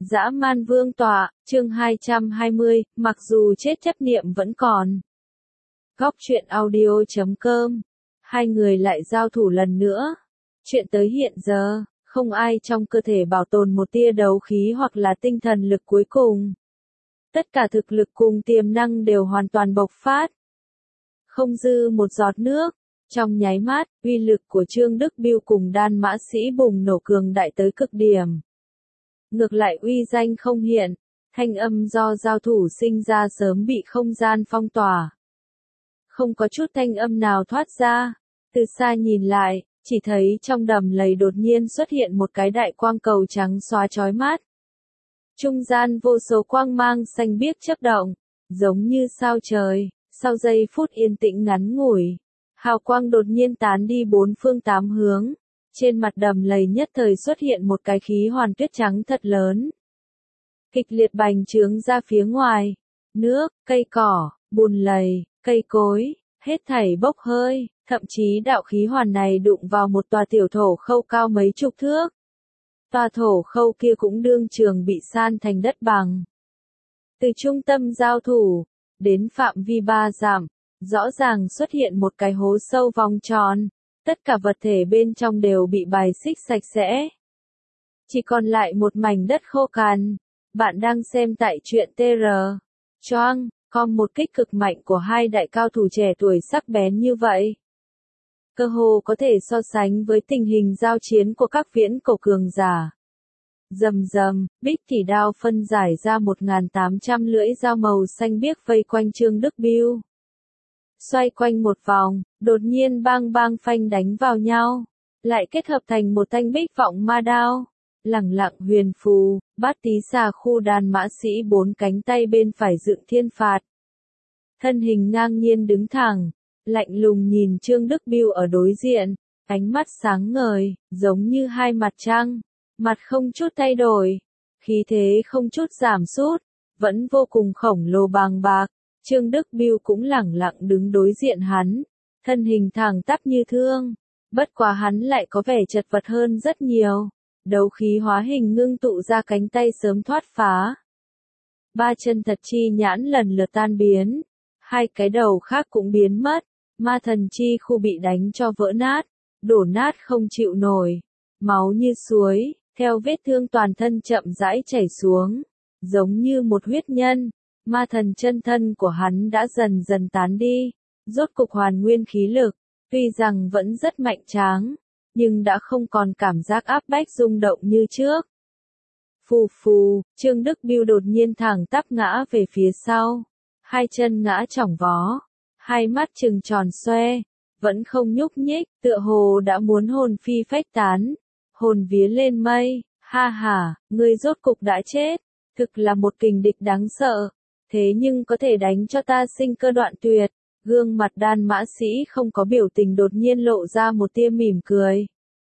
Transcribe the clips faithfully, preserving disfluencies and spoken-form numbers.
Dã man vương tọa, chương hai trăm hai mươi, mặc dù chết chấp niệm vẫn còn. Góc truyện audio chấm com. Hai người lại giao thủ lần nữa. Chuyện tới hiện giờ, không ai trong cơ thể bảo tồn một tia đấu khí hoặc là tinh thần lực cuối cùng. Tất cả thực lực cùng tiềm năng đều hoàn toàn bộc phát. Không dư một giọt nước. Trong nháy mắt, uy lực của Trương Đức Biêu cùng đan mã sĩ bùng nổ cường đại tới cực điểm. Ngược lại uy danh không hiện, thanh âm do giao thủ sinh ra sớm bị không gian phong tỏa. Không có chút thanh âm nào thoát ra, từ xa nhìn lại, chỉ thấy trong đầm lầy đột nhiên xuất hiện một cái đại quang cầu trắng xóa chói mắt. Trung gian vô số quang mang xanh biếc chớp động, giống như sao trời, sau giây phút yên tĩnh ngắn ngủi. Hào quang đột nhiên tán đi bốn phương tám hướng. Trên mặt đầm lầy nhất thời xuất hiện một cái khí hoàn tuyết trắng thật lớn. Kịch liệt bành trướng ra phía ngoài. Nước, cây cỏ, bùn lầy, cây cối, hết thảy bốc hơi. Thậm chí đạo khí hoàn này đụng vào một tòa tiểu thổ khâu cao mấy chục thước. Tòa thổ khâu kia cũng đương trường bị san thành đất bằng. Từ trung tâm giao thủ, đến phạm vi ba dặm. Rõ ràng xuất hiện một cái hố sâu vòng tròn, tất cả vật thể bên trong đều bị bài xích sạch sẽ. Chỉ còn lại một mảnh đất khô cằn. Bạn đang xem tại truyện tê rờ. Choang, com một kích cực mạnh của hai đại cao thủ trẻ tuổi sắc bén như vậy. Cơ hồ có thể so sánh với tình hình giao chiến của các viễn cổ cường giả. Rầm rầm, bích chỉ đao phân giải ra một nghìn tám trăm lưỡi dao màu xanh biếc vây quanh Trương Đức Biêu. Xoay quanh một vòng, đột nhiên bang bang phanh đánh vào nhau, lại kết hợp thành một thanh bích vọng ma đao. Lẳng lặng huyền phù, bát tí xà khu đàn mã sĩ bốn cánh tay bên phải dựng thiên phạt. Thân hình ngang nhiên đứng thẳng, lạnh lùng nhìn Trương Đức Biêu ở đối diện, ánh mắt sáng ngời, giống như hai mặt trăng, mặt không chút thay đổi, khí thế không chút giảm sút, vẫn vô cùng khổng lồ bàng bạc. Trương Đức Biêu cũng lẳng lặng đứng đối diện hắn, thân hình thẳng tắp như thương, bất quá hắn lại có vẻ chật vật hơn rất nhiều, đấu khí hóa hình ngưng tụ ra cánh tay sớm thoát phá. Ba chân thật chi nhãn lần lượt tan biến, hai cái đầu khác cũng biến mất, ma thần chi khu bị đánh cho vỡ nát, đổ nát không chịu nổi, máu như suối, theo vết thương toàn thân chậm rãi chảy xuống, giống như một huyết nhân. Ma thần chân thân của hắn đã dần dần tán đi, rốt cục hoàn nguyên khí lực, tuy rằng vẫn rất mạnh tráng, nhưng đã không còn cảm giác áp bách rung động như trước. Phù phù, Trương Đức Biêu đột nhiên thẳng tắp ngã về phía sau, hai chân ngã chỏng vó, hai mắt trừng tròn xoe, vẫn không nhúc nhích, tựa hồ đã muốn hồn phi phách tán, hồn vía lên mây, ha ha, ngươi rốt cục đã chết, thực là một kình địch đáng sợ. Thế nhưng có thể đánh cho ta sinh cơ đoạn tuyệt. Gương mặt đan mã sĩ không có biểu tình đột nhiên lộ ra một tia mỉm cười.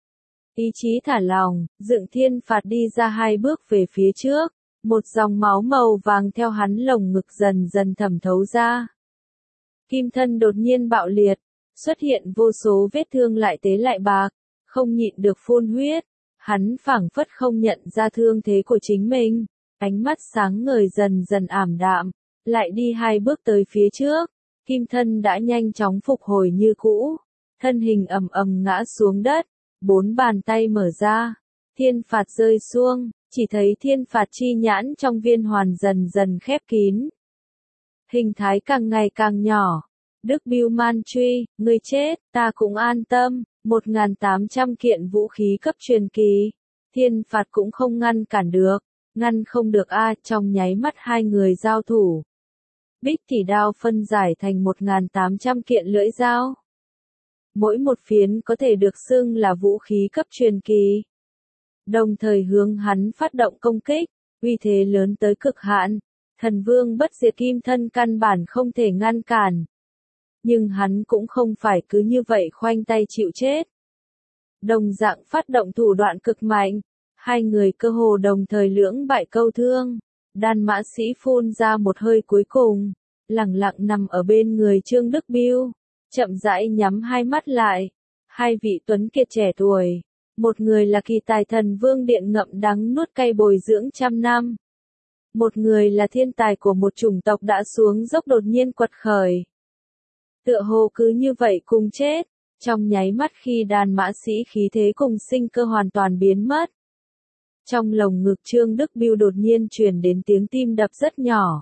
Ý chí thả lòng, dựng thiên phạt đi ra hai bước về phía trước. Một dòng máu màu vàng theo hắn lồng ngực dần dần thẩm thấu ra. Kim thân đột nhiên bạo liệt, xuất hiện vô số vết thương lại tế lại bạc, không nhịn được phun huyết. Hắn phảng phất không nhận ra thương thế của chính mình. Ánh mắt sáng ngời dần dần ảm đạm, lại đi hai bước tới phía trước, kim thân đã nhanh chóng phục hồi như cũ, thân hình ầm ầm ngã xuống đất, bốn bàn tay mở ra, thiên phạt rơi xuống, chỉ thấy thiên phạt chi nhãn trong viên hoàn dần dần khép kín. Hình thái càng ngày càng nhỏ, Đức Biêu man truy, ngươi chết, ta cũng an tâm, một nghìn tám trăm kiện vũ khí cấp truyền kỳ, thiên phạt cũng không ngăn cản được. Ngăn không được a à, trong nháy mắt hai người giao thủ. Bích chỉ đao phân giải thành một nghìn tám trăm kiện lưỡi dao. Mỗi một phiến có thể được xưng là vũ khí cấp truyền kỳ. Đồng thời hướng hắn phát động công kích, uy thế lớn tới cực hạn. Thần vương bất diệt kim thân căn bản không thể ngăn cản. Nhưng hắn cũng không phải cứ như vậy khoanh tay chịu chết. Đồng dạng phát động thủ đoạn cực mạnh. Hai người cơ hồ đồng thời lưỡng bại câu thương, đan mã sĩ phun ra một hơi cuối cùng, lẳng lặng nằm ở bên người Trương Đức Biêu, chậm rãi nhắm hai mắt lại. Hai vị tuấn kiệt trẻ tuổi, Một người là kỳ tài thần vương điện ngậm đắng nuốt cay bồi dưỡng trăm năm. Một người là thiên tài của một chủng tộc đã xuống dốc đột nhiên quật khởi. Tựa hồ cứ như vậy cùng chết, trong nháy mắt khi đàn mã sĩ khí thế cùng sinh cơ hoàn toàn biến mất. Trong lồng ngực Trương Đức Bưu đột nhiên truyền đến tiếng tim đập rất nhỏ.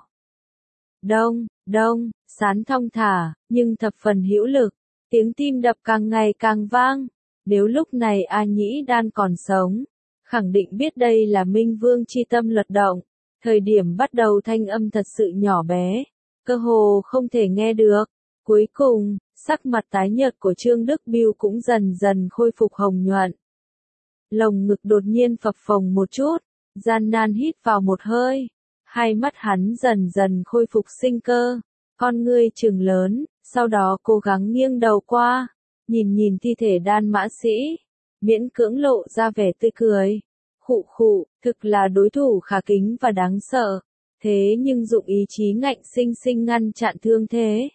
Đông, đông, sán thong thả, nhưng thập phần hữu lực, tiếng tim đập càng ngày càng vang. Nếu lúc này A Nhĩ Đan còn sống, khẳng định biết đây là Minh Vương chi tâm luật động. Thời điểm bắt đầu thanh âm thật sự nhỏ bé, cơ hồ không thể nghe được. Cuối cùng, sắc mặt tái nhợt của Trương Đức Bưu cũng dần dần khôi phục hồng nhuận. Lồng ngực đột nhiên phập phồng một chút, gian nan hít vào một hơi. Hai mắt hắn dần dần khôi phục sinh cơ, con ngươi trừng lớn, sau đó cố gắng nghiêng đầu qua, nhìn nhìn thi thể đan mã sĩ, miễn cưỡng lộ ra vẻ tươi cười. Khụ khụ, thực là đối thủ khả kính và đáng sợ, thế nhưng dụng ý chí ngạnh sinh sinh ngăn chặn thương thế.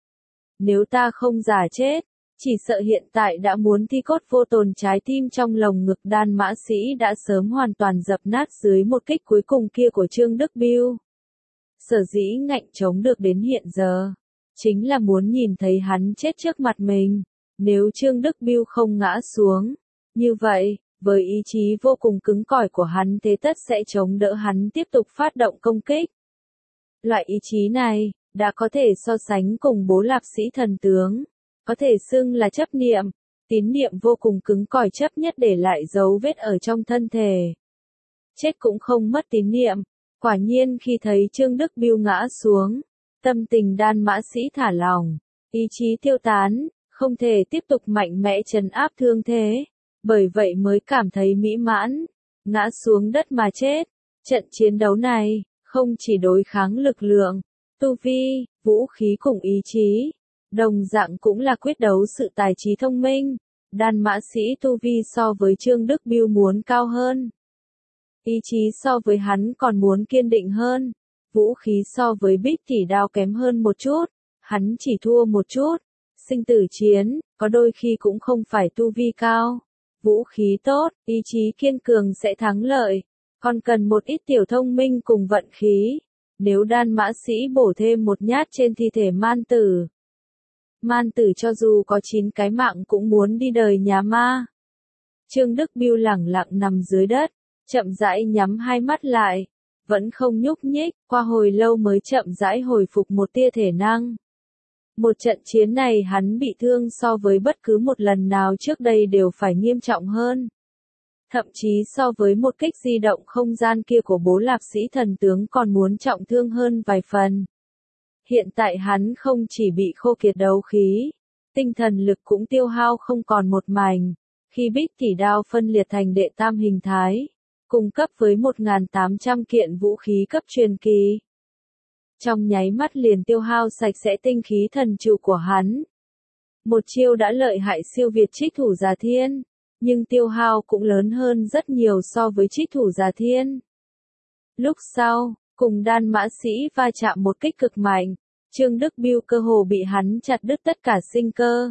Nếu ta không giả chết, chỉ sợ hiện tại đã muốn thi cốt vô tồn trái tim trong lồng ngực đan mã sĩ đã sớm hoàn toàn dập nát dưới một kích cuối cùng kia của Trương Đức Bưu. Sở dĩ ngạnh chống được đến hiện giờ, chính là muốn nhìn thấy hắn chết trước mặt mình. Nếu Trương Đức Bưu không ngã xuống, như vậy, với ý chí vô cùng cứng cỏi của hắn thế tất sẽ chống đỡ hắn tiếp tục phát động công kích. Loại ý chí này, đã có thể so sánh cùng bố lạc sĩ thần tướng, có thể xưng là chấp niệm, tín niệm vô cùng cứng cỏi chấp nhất để lại dấu vết ở trong thân thể. Chết cũng không mất tín niệm, quả nhiên khi thấy Trương Đức Bưu ngã xuống, tâm tình đan mã sĩ thả lỏng, ý chí tiêu tán, không thể tiếp tục mạnh mẽ trấn áp thương thế. Bởi vậy mới cảm thấy mỹ mãn, ngã xuống đất mà chết. Trận chiến đấu này, không chỉ đối kháng lực lượng, tu vi, vũ khí cùng ý chí, đồng dạng cũng là quyết đấu sự tài trí thông minh. Đan mã sĩ tu vi so với Trương Đức Bưu muốn cao hơn. Ý chí so với hắn còn muốn kiên định hơn. Vũ khí so với Bích Tỷ Đao kém hơn một chút, hắn chỉ thua một chút. Sinh tử chiến, có đôi khi cũng không phải tu vi cao. Vũ khí tốt, ý chí kiên cường sẽ thắng lợi, còn cần một ít tiểu thông minh cùng vận khí. Nếu đan mã sĩ bổ thêm một nhát trên thi thể man tử, man tử cho dù có chín cái mạng cũng muốn đi đời nhà ma. Trương Đức Bưu lẳng lặng nằm dưới đất, chậm rãi nhắm hai mắt lại, vẫn không nhúc nhích, qua hồi lâu mới chậm rãi hồi phục một tia thể năng. Một trận chiến này hắn bị thương so với bất cứ một lần nào trước đây đều phải nghiêm trọng hơn. Thậm chí so với một kích di động không gian kia của bố lạc sĩ thần tướng còn muốn trọng thương hơn vài phần. Hiện tại hắn không chỉ bị khô kiệt đấu khí, tinh thần lực cũng tiêu hao không còn một mảnh. Khi Bích Tỷ Đao phân liệt thành đệ tam hình thái, cung cấp với một nghìn tám trăm kiện vũ khí cấp truyền kỳ. Trong nháy mắt liền tiêu hao sạch sẽ tinh khí thần trụ của hắn. Một chiêu đã lợi hại siêu việt Trích Thủ Già Thiên, nhưng tiêu hao cũng lớn hơn rất nhiều so với Trích Thủ Già Thiên. Lúc sau, cùng đan mã sĩ va chạm một kích cực mạnh, Trương Đức Bưu cơ hồ bị hắn chặt đứt tất cả sinh cơ.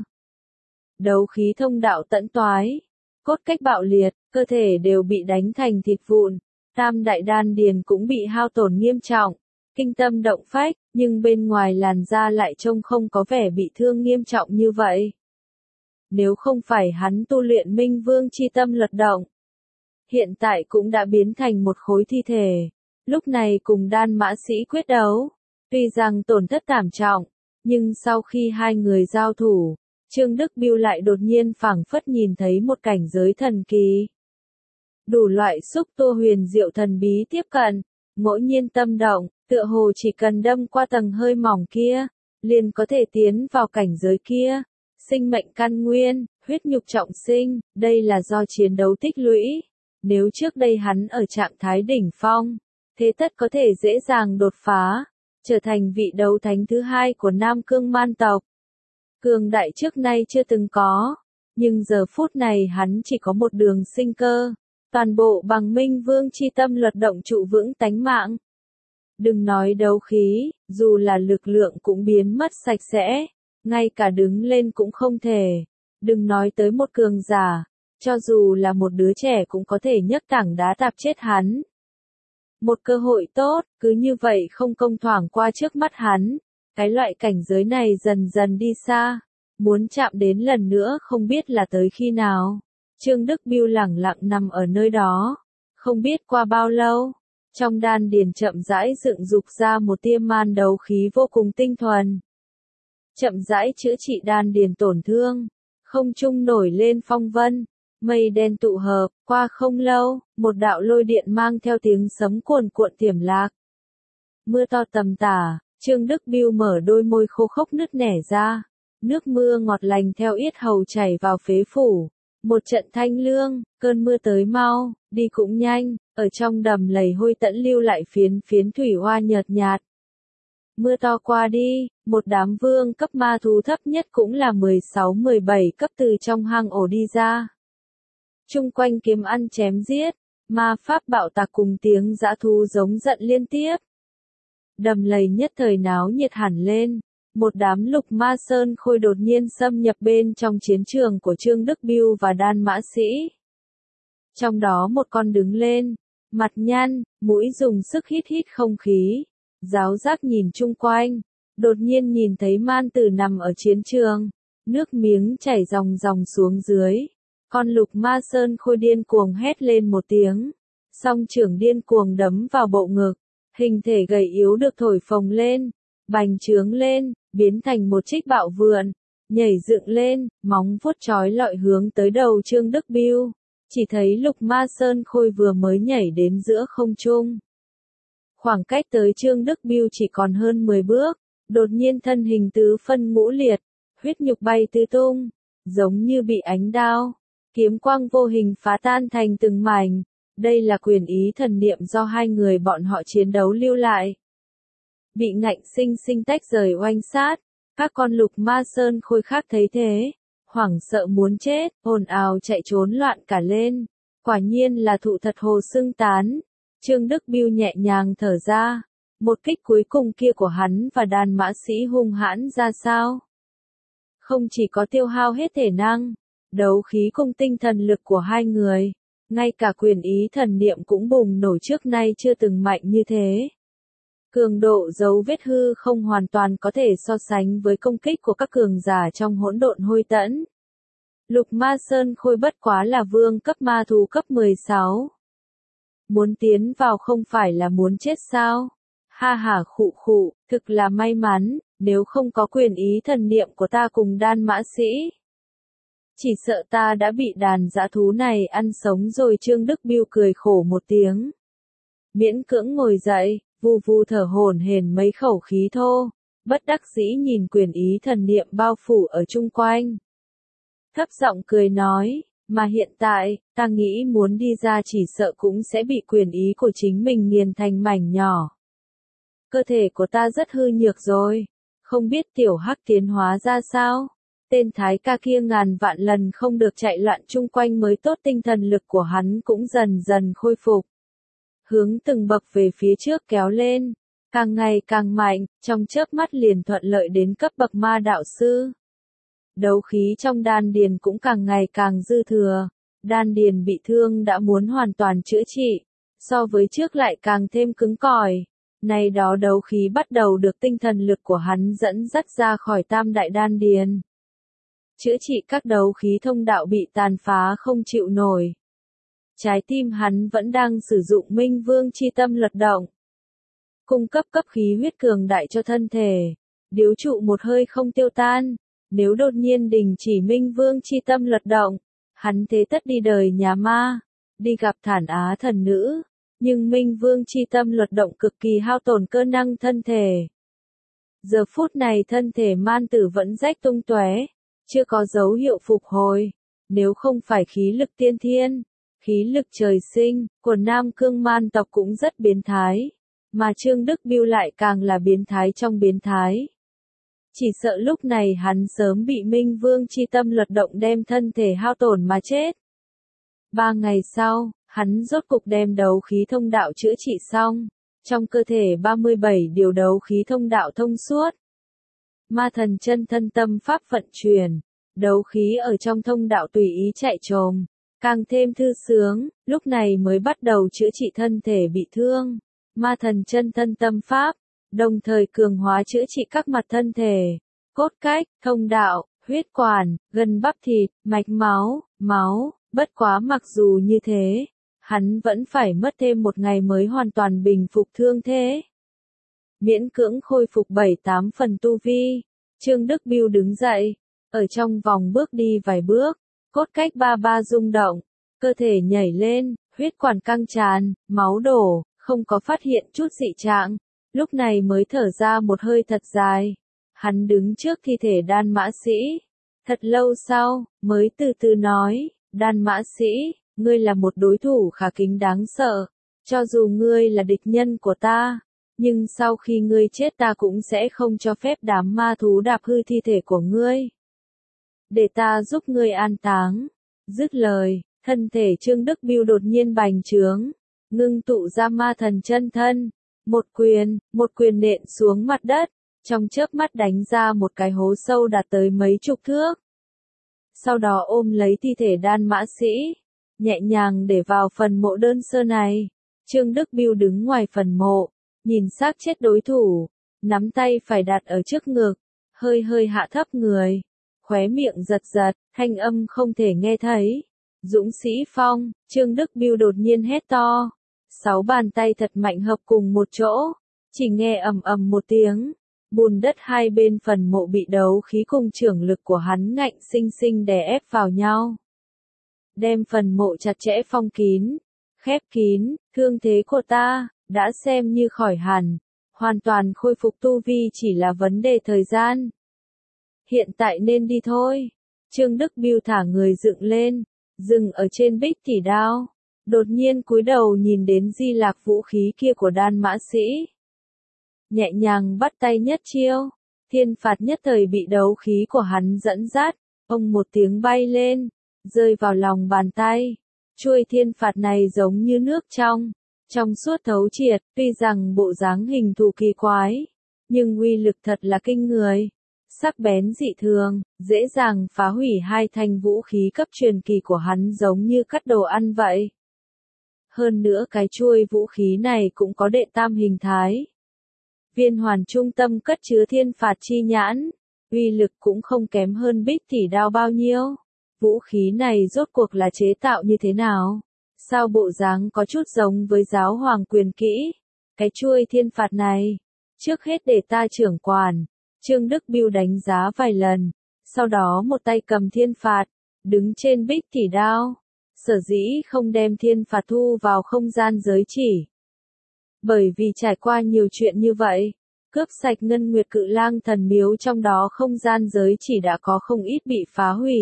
Đấu khí thông đạo tận toái, cốt cách bạo liệt, cơ thể đều bị đánh thành thịt vụn, tam đại đan điền cũng bị hao tổn nghiêm trọng. Kinh tâm động phách, nhưng bên ngoài làn da lại trông không có vẻ bị thương nghiêm trọng như vậy. Nếu không phải hắn tu luyện Minh Vương chi tâm luật động, hiện tại cũng đã biến thành một khối thi thể. Lúc này cùng đan mã sĩ quyết đấu, tuy rằng tổn thất thảm trọng, nhưng sau khi hai người giao thủ, Trương Đức Bưu lại đột nhiên phảng phất nhìn thấy một cảnh giới thần kỳ. Đủ loại xúc tua huyền diệu thần bí tiếp cận, ngẫu nhiên tâm động. Tựa hồ chỉ cần đâm qua tầng hơi mỏng kia, liền có thể tiến vào cảnh giới kia. Sinh mệnh căn nguyên, huyết nhục trọng sinh, đây là do chiến đấu tích lũy. Nếu trước đây hắn ở trạng thái đỉnh phong, thế tất có thể dễ dàng đột phá, trở thành vị đấu thánh thứ hai của Nam Cương Man tộc. Cường đại trước nay chưa từng có, nhưng giờ phút này hắn chỉ có một đường sinh cơ, toàn bộ bằng Minh Vương chi tâm luật động trụ vững tánh mạng. Đừng nói đấu khí, dù là lực lượng cũng biến mất sạch sẽ, ngay cả đứng lên cũng không thể. Đừng nói tới một cường giả, cho dù là một đứa trẻ cũng có thể nhấc tảng đá tạp chết hắn. Một cơ hội tốt, cứ như vậy không công thoảng qua trước mắt hắn, cái loại cảnh giới này dần dần đi xa, muốn chạm đến lần nữa không biết là tới khi nào. Trương Đức Biêu lẳng lặng nằm ở nơi đó, không biết qua bao lâu, trong đan điền chậm rãi dựng dục ra một tia man đấu khí vô cùng tinh thuần. Chậm rãi chữa trị đan điền tổn thương, không trung nổi lên phong vân, mây đen tụ hợp, qua không lâu, một đạo lôi điện mang theo tiếng sấm cuồn cuộn tiềm lạc. Mưa to tầm tả, Trương Đức Biêu mở đôi môi khô khốc nứt nẻ ra, nước mưa ngọt lành theo yết hầu chảy vào phế phủ. Một trận thanh lương, cơn mưa tới mau, đi cũng nhanh, ở trong đầm lầy hôi tẫn lưu lại phiến phiến thủy hoa nhợt nhạt. Mưa to qua đi, một đám vương cấp ma thú thấp nhất cũng là mười sáu mười bảy cấp từ trong hang ổ đi ra. Chung quanh kiếm ăn chém giết, ma pháp bạo tạc cùng tiếng dã thú giống giận liên tiếp. Đầm lầy nhất thời náo nhiệt hẳn lên. Một đám lục ma sơn khôi đột nhiên xâm nhập bên trong chiến trường của Trương Đức Biêu và đan mã sĩ. Trong đó một con đứng lên, mặt nhăn, mũi dùng sức hít hít không khí, giáo giác nhìn chung quanh, đột nhiên nhìn thấy man tử nằm ở chiến trường, nước miếng chảy ròng ròng xuống dưới. Con lục ma sơn khôi điên cuồng hét lên một tiếng, song trưởng điên cuồng đấm vào bộ ngực, hình thể gầy yếu được thổi phồng lên, bành trướng lên, biến thành một trích bạo vượn, nhảy dựng lên, móng vuốt chói lọi hướng tới đầu Trương Đức Biêu. Chỉ thấy lục ma sơn khôi vừa mới nhảy đến giữa không trung. Khoảng cách tới Trương Đức Biêu chỉ còn hơn mười bước, đột nhiên thân hình tứ phân ngũ liệt, huyết nhục bay tứ tung, giống như bị ánh đao, kiếm quang vô hình phá tan thành từng mảnh. Đây là quyền ý thần niệm do hai người bọn họ chiến đấu lưu lại. Bị ngạnh sinh sinh tách rời oanh sát, các con lục ma sơn khôi khác thấy thế, hoảng sợ muốn chết, ồn ào chạy trốn loạn cả lên. Quả nhiên là thụ thật hồ xưng tán. Trương Đức Biêu nhẹ nhàng thở ra, một kích cuối cùng kia của hắn và đàn mã sĩ hung hãn ra sao. Không chỉ có tiêu hao hết thể năng, đấu khí cùng tinh thần lực của hai người, ngay cả quyền ý thần niệm cũng bùng nổ trước nay chưa từng mạnh như thế. Cường độ dấu vết hư không hoàn toàn có thể so sánh với công kích của các cường giả trong hỗn độn hôi tẫn. Lục ma sơn khôi bất quá là vương cấp ma thú cấp mười sáu. Muốn tiến vào không phải là muốn chết sao? Ha hả khụ khụ, thực là may mắn, nếu không có quyền ý thần niệm của ta cùng đan mã sĩ. Chỉ sợ ta đã bị đàn dã thú này ăn sống rồi. Trương Đức Biêu cười khổ một tiếng. Miễn cưỡng ngồi dậy, vù vù thở hổn hển mấy khẩu khí thô, bất đắc dĩ nhìn quyền ý thần niệm bao phủ ở chung quanh. Thấp giọng cười nói, mà hiện tại, ta nghĩ muốn đi ra chỉ sợ cũng sẽ bị quyền ý của chính mình nghiền thành mảnh nhỏ. Cơ thể của ta rất hư nhược rồi, không biết tiểu hắc tiến hóa ra sao. Tên thái ca kia ngàn vạn lần không được chạy loạn chung quanh mới tốt, tinh thần lực của hắn cũng dần dần khôi phục. Hướng từng bậc về phía trước kéo lên, càng ngày càng mạnh, trong chớp mắt liền thuận lợi đến cấp bậc ma đạo sư. Đấu khí trong đan điền cũng càng ngày càng dư thừa, đan điền bị thương đã muốn hoàn toàn chữa trị, so với trước lại càng thêm cứng cỏi. Nay đó đấu khí bắt đầu được tinh thần lực của hắn dẫn dắt ra khỏi tam đại đan điền. Chữa trị các đấu khí thông đạo bị tàn phá không chịu nổi. Trái tim hắn vẫn đang sử dụng Minh Vương chi tâm luật động, cung cấp cấp khí huyết cường đại cho thân thể, điếu trụ một hơi không tiêu tan. Nếu đột nhiên đình chỉ Minh Vương chi tâm luật động, hắn thế tất đi đời nhà ma, đi gặp Thản Á thần nữ. Nhưng Minh Vương chi tâm luật động cực kỳ hao tổn cơ năng thân thể. Giờ phút này thân thể man tử vẫn rách tung tóe, chưa có dấu hiệu phục hồi. Nếu không phải khí lực tiên thiên, khí lực trời sinh của Nam Cương man tộc cũng rất biến thái, mà Trương Đức Biêu lại càng là biến thái trong biến thái. Chỉ sợ lúc này hắn sớm bị Minh Vương chi tâm luật động đem thân thể hao tổn mà chết. Ba ngày sau, hắn rốt cục đem đấu khí thông đạo chữa trị xong, trong cơ thể ba mươi bảy điều đấu khí thông đạo thông suốt. Ma thần chân thân tâm pháp vận chuyển, đấu khí ở trong thông đạo tùy ý chạy trồm, càng thêm thư sướng, lúc này mới bắt đầu chữa trị thân thể bị thương. Ma thần chân thân tâm pháp, đồng thời cường hóa chữa trị các mặt thân thể, cốt cách, thông đạo, huyết quản, gân bắp thịt, mạch máu, máu, bất quá mặc dù như thế, hắn vẫn phải mất thêm một ngày mới hoàn toàn bình phục thương thế. Miễn cưỡng khôi phục bảy tám phần tu vi, Trương Đức Biêu đứng dậy, ở trong vòng bước đi vài bước, cốt cách ba ba rung động, cơ thể nhảy lên, huyết quản căng tràn, máu đổ, không có phát hiện chút dị trạng, lúc này mới thở ra một hơi thật dài. Hắn đứng trước thi thể Đan Mã Sĩ, thật lâu sau, mới từ từ nói, Đan Mã Sĩ, ngươi là một đối thủ khá kính đáng sợ, cho dù ngươi là địch nhân của ta, nhưng sau khi ngươi chết ta cũng sẽ không cho phép đám ma thú đạp hư thi thể của ngươi. Để ta giúp ngươi an táng. Dứt lời, thân thể Trương Đức Biêu đột nhiên bành trướng, ngưng tụ ra ma thần chân thân, một quyền, một quyền nện xuống mặt đất, trong chớp mắt đánh ra một cái hố sâu đạt tới mấy chục thước. Sau đó ôm lấy thi thể Đan Mã Sĩ, nhẹ nhàng để vào phần mộ đơn sơ này. Trương Đức Biêu đứng ngoài phần mộ, nhìn xác chết đối thủ, nắm tay phải đặt ở trước ngực, hơi hơi hạ thấp người, khóe miệng giật giật, thanh âm không thể nghe thấy. Dũng sĩ phong, Trương Đức Biêu đột nhiên hét to. Sáu bàn tay thật mạnh hợp cùng một chỗ, chỉ nghe ầm ầm một tiếng, bùn đất hai bên phần mộ bị đấu khí cùng trưởng lực của hắn ngạnh sinh sinh đè ép vào nhau. Đem phần mộ chặt chẽ phong kín, khép kín, thương thế của ta, đã xem như khỏi hẳn, hoàn toàn khôi phục tu vi chỉ là vấn đề thời gian. Hiện tại nên đi thôi. Trương Đức Biêu thả người dựng lên, dừng ở trên bích tỷ đao, đột nhiên cúi đầu nhìn đến di lạc vũ khí kia của Đan Mã Sĩ. Nhẹ nhàng bắt tay nhất chiêu, thiên phạt nhất thời bị đấu khí của hắn dẫn dắt, ông một tiếng bay lên, rơi vào lòng bàn tay. Chuôi thiên phạt này giống như nước trong, trong suốt thấu triệt, tuy rằng bộ dáng hình thù kỳ quái, nhưng uy lực thật là kinh người. Sắc bén dị thường, dễ dàng phá hủy hai thanh vũ khí cấp truyền kỳ của hắn giống như cắt đồ ăn vậy. Hơn nữa cái chuôi vũ khí này cũng có đệ tam hình thái. Viên hoàn trung tâm cất chứa thiên phạt chi nhãn, uy lực cũng không kém hơn bích tỷ đao bao nhiêu. Vũ khí này rốt cuộc là chế tạo như thế nào? Sao bộ dáng có chút giống với giáo hoàng quyền kỹ? Cái chuôi thiên phạt này, trước hết để ta trưởng quản. Trương Đức Biêu đánh giá vài lần, sau đó một tay cầm thiên phạt, đứng trên bích tỷ đao. Sở dĩ không đem thiên phạt thu vào không gian giới chỉ. Bởi vì trải qua nhiều chuyện như vậy, cướp sạch ngân nguyệt cự lang thần miếu trong đó không gian giới chỉ đã có không ít bị phá hủy.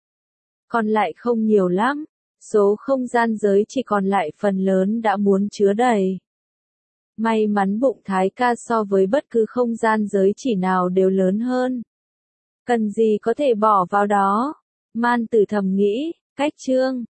Còn lại không nhiều lắm, số không gian giới chỉ còn lại phần lớn đã muốn chứa đầy. May mắn bụng Thái ca so với bất cứ không gian giới chỉ nào đều lớn hơn. Cần gì có thể bỏ vào đó, Man Tử thầm nghĩ, cách chương.